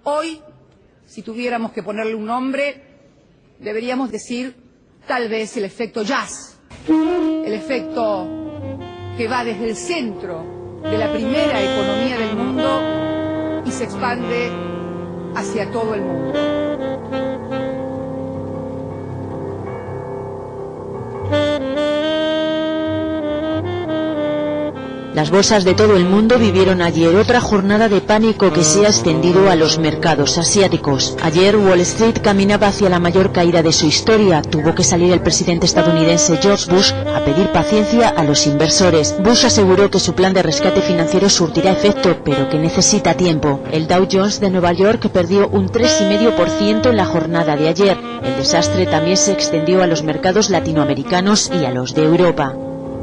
Hoy, si tuviéramos que ponerle un nombre, deberíamos decir tal vez el efecto jazz, el efecto que va desde el centro de la primera economía del mundo y se expande hacia todo el mundo. Las bolsas de todo el mundo vivieron ayer otra jornada de pánico que se ha extendido a los mercados asiáticos. Ayer Wall Street caminaba hacia la mayor caída de su historia. Tuvo que salir el presidente estadounidense George Bush a pedir paciencia a los inversores. Bush aseguró que su plan de rescate financiero surtirá efecto, pero que necesita tiempo. El Dow Jones de Nueva York perdió un 3,5% en la jornada de ayer. El desastre también se extendió a los mercados latinoamericanos y a los de Europa.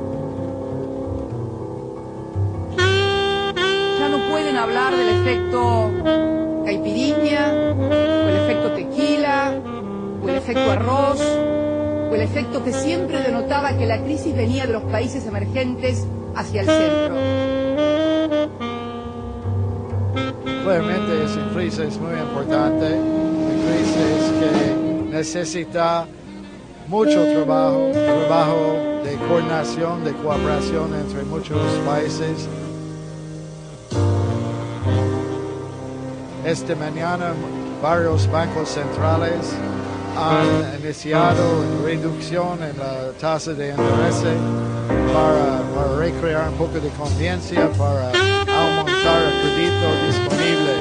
Hablar del efecto caipirinha, o el efecto tequila, o el efecto arroz, o el efecto que siempre denotaba que la crisis venía de los países emergentes hacia el centro. Claramente esa crisis es muy importante, una crisis que necesita mucho trabajo de coordinación, de cooperación entre muchos países. Esta mañana varios bancos centrales han iniciado una reducción en la tasa de interés para recrear un poco de confianza, para aumentar el crédito disponible.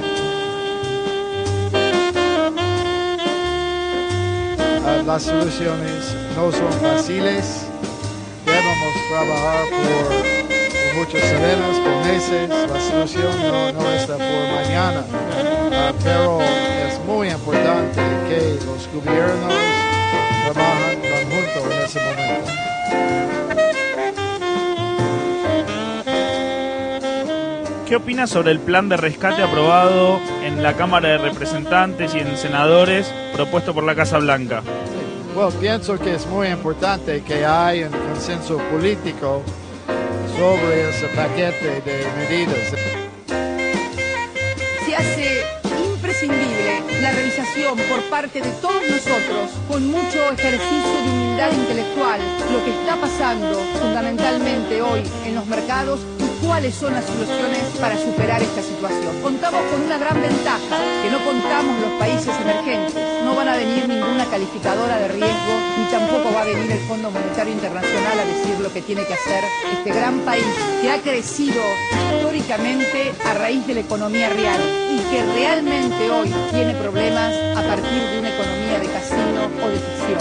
Las soluciones no son fáciles, debemos trabajar por muchas semanas, por meses. La solución no está por mañana, pero es muy importante que los gobiernos trabajen conjunto en ese momento. ¿Qué opina sobre el plan de rescate aprobado en la Cámara de Representantes y en senadores propuesto por la Casa Blanca? Bueno, pienso que es muy importante que haya un consenso político sobre ese paquete de medidas. Se hace imprescindible la revisación por parte de todos nosotros, con mucho ejercicio de humildad intelectual, lo que está pasando fundamentalmente hoy en los mercados y cuáles son las soluciones para superar esta situación. Contamos con una gran ventaja, que no contamos los países emergentes. No van a venir ninguna calificadora de riesgo, ni tampoco va a venir el Fondo Monetario Internacional a decir lo que tiene que hacer este gran país que ha crecido históricamente a raíz de la economía real y que realmente hoy tiene problemas a partir de una economía de casino o de ficción.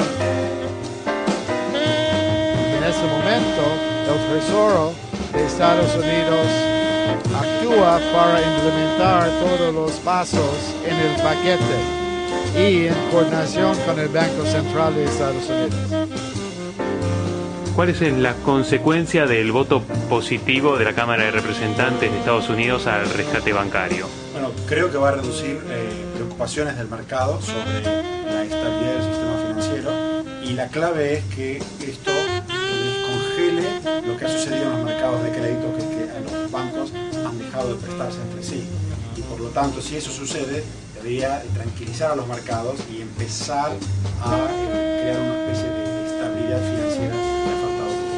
En ese momento, el Tesoro de Estados Unidos actúa para implementar todos los pasos en el paquete y en coordinación con el Banco Central de Estados Unidos. ¿Cuál es la consecuencia del voto positivo de la Cámara de Representantes de Estados Unidos al rescate bancario? Bueno, creo que va a reducir preocupaciones del mercado sobre la estabilidad del sistema financiero y la clave es que esto descongele lo que ha sucedido en los mercados de crédito, que es que los bancos han dejado de prestarse entre sí. Y por lo tanto, si eso sucede, debería tranquilizar a los mercados y empezar a crear una especie de estabilidad financiera que ha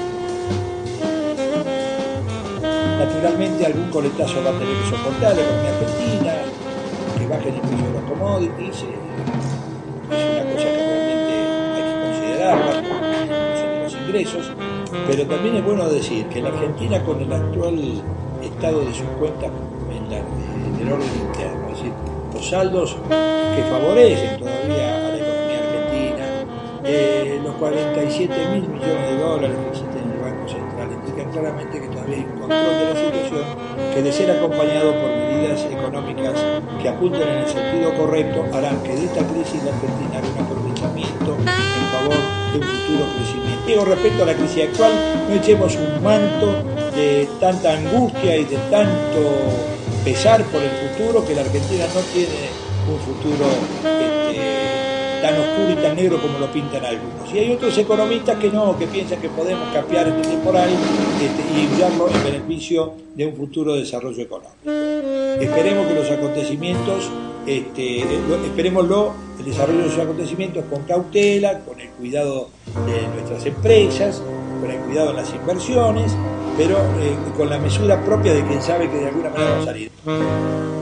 faltado. Naturalmente algún coletazo va a tener que soportar la economía argentina, que bajen el precio de los commodities, es una cosa que realmente hay que considerarla, son los ingresos, pero también es bueno decir que la Argentina, con el actual estado de sus cuentas en el orden interno, es decir, los saldos que favorecen todavía a la economía argentina, los 47.000 millones de dólares que existen en el Banco Central, indican claramente que todavía hay un control de la situación que, de ser acompañado por medidas económicas que apunten en el sentido correcto, harán que de esta crisis la Argentina haga un aprovechamiento en favor de un futuro crecimiento. Digo, respecto a la crisis actual, no echemos un manto de tanta angustia y de tanto pesar por el futuro, que la Argentina no tiene un futuro tan oscuro y tan negro como lo pintan algunos. Y hay otros economistas que no, que piensan que podemos capear este temporal y usarlo en beneficio de un futuro desarrollo económico. Esperemos que los acontecimientos esperémoslo, el desarrollo de esos acontecimientos con cautela, con el cuidado de nuestras empresas, con el cuidado en las inversiones, pero con la mesura propia de quien sabe que de alguna manera va a salir.